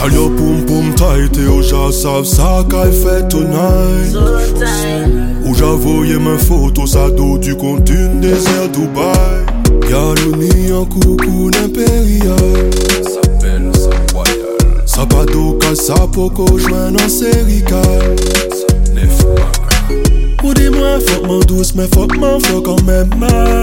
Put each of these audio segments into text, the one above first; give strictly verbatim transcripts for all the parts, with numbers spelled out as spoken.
Girl, your boom boom tight et aux gens savent ça qu'elle fait tonight. So tight. Où j'avoyais mes photos, ça dos du compte d'une désert Dubaï. Girl, on y a un coucou l'impérial. S'appelle ça royal. Ça pas d'eau qu'à ça pour qu'on joigne en sérical. Ça neuf pas. Ou dis-moi, fuck mon douce, mais fuck mon fuck quand même mal.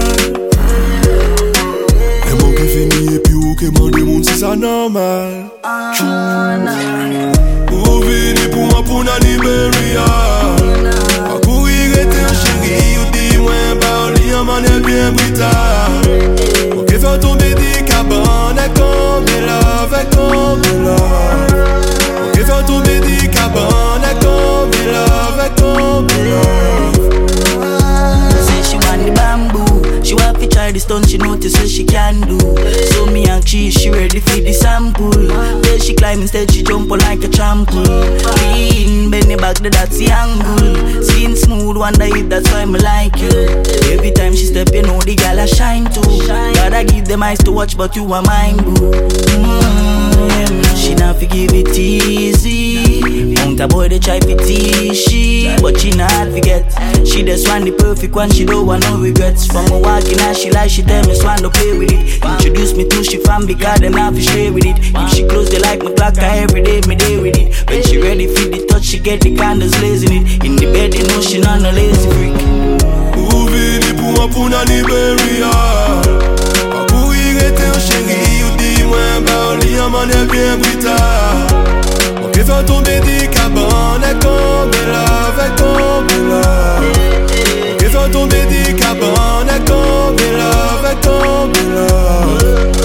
Et mon qui finit et puis ou qui m'en démonte si ça normal. Ah, nah. Ou vini pour moi pour la Liberia. A courir et t'es un chéri, ou dis-moi, bah, on lit en manière bien brutale. Ok, fais tomber des cabanes, et comme il love, et comme il love. Ok, fais tomber des cabanes, et comme il love, et comme il love. Say she want the bamboo. She want to try the stunt, she notice what she can do. So me and she, she ready for the sample. Then she climb instead, she jump on like a trample. Lean, bend the back, that's the angle. Skin smooth, wonder if that's why me like you. Every time she step, you know the gal I shine too. Gotta give them eyes to watch, but you are mine, boo. Mm, she not forgive it easy. Mount a boy, they try to tease she, but she not forget. She just want the perfect one, she don't want no regrets. From a walking out, she like, she tell me swan to play with it. Introduce me to she fam because them have to share with it. If she close, they like me clock her every day, me day with it. When she ready for the touch, she get the candles blazing it. In the bed, they know she not a lazy freak. Ou vini pour moi pour la Liberia. A courir et t'es un chéri, ou dis-moi, bah, on lit en manière bien brutale. Ok, fais tomber des cabanes, et comme il love, et comme il love. Ok, fais tomber des cabanes, et comme il love, et comme il love.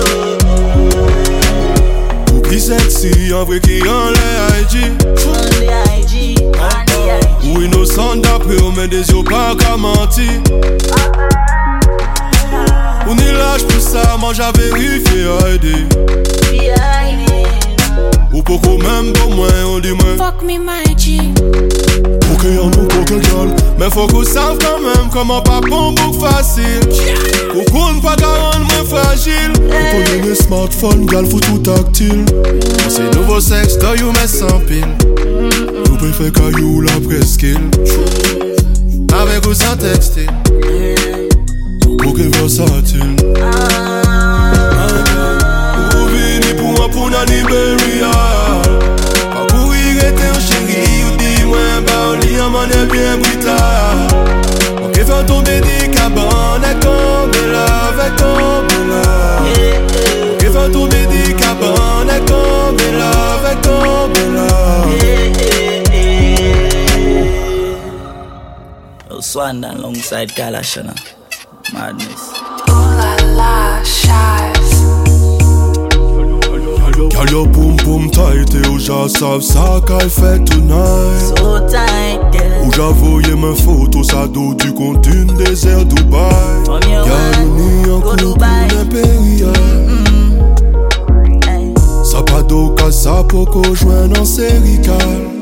Ou qui sexy, en vrai qui en les I G. On the I G, on the I G. Ou innocent d'après, on met des yeux pas qu'à mentir. On y lâche pour ça, moi j'avais vérifié I D. Ou pour qu'on même pour moi, on dit moi. Fuck me, my G. Ok, y'a nous pour que gueule. Mais faut qu'on sache quand même comment pas bon bouc facile. Ou qu'on pas rendre moins fragile. Pour qu'on ait un smartphone, gal faut tout tactile. C'est nouveau sexe, toi you mets sans pile. Nous préférons caillou la presqu'île. Avec ou sans textile. Pour qu'il versatile. Ou vini pour moi pour la Liberia. A courir et t'es un chéri, ou dis-moi, bah, on lit en manière bien brutale. Ok, fais tomber des cabanes, et comme il love, et comme il love. Ok, fais tomber des cabanes, et comme il love, et comme il love. Oh, Swan alongside Kalashana. Madness. Ooh la la, shies. Girl, your boom boom tight et aux gens savent ça qu'elle fait tonight. So tight, girl. Où j'avoyais mes photos, ça dos du compte d'une désert Dubaï. From your Girl, on y a un go coucou Dubai. l'impérial. Mm-hmm. Hey. Ça pas d'eau qu'à ça pour qu'on joigne en sérical.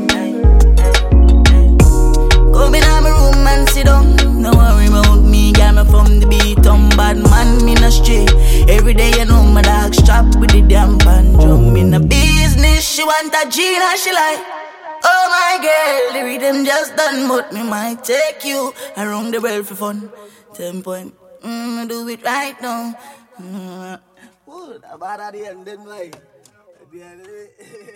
Come in my room and sit down. No worry about me, got me from the beat. I'm bad man, me no stray. Every day you know my dog strap with the damn band drum. In the business, she want a Gina, she like, oh my girl, the rhythm just done, but me might take you around the world for fun. Ten point, mm, do it right now. Mm. Ooh, that bad at the end, then like.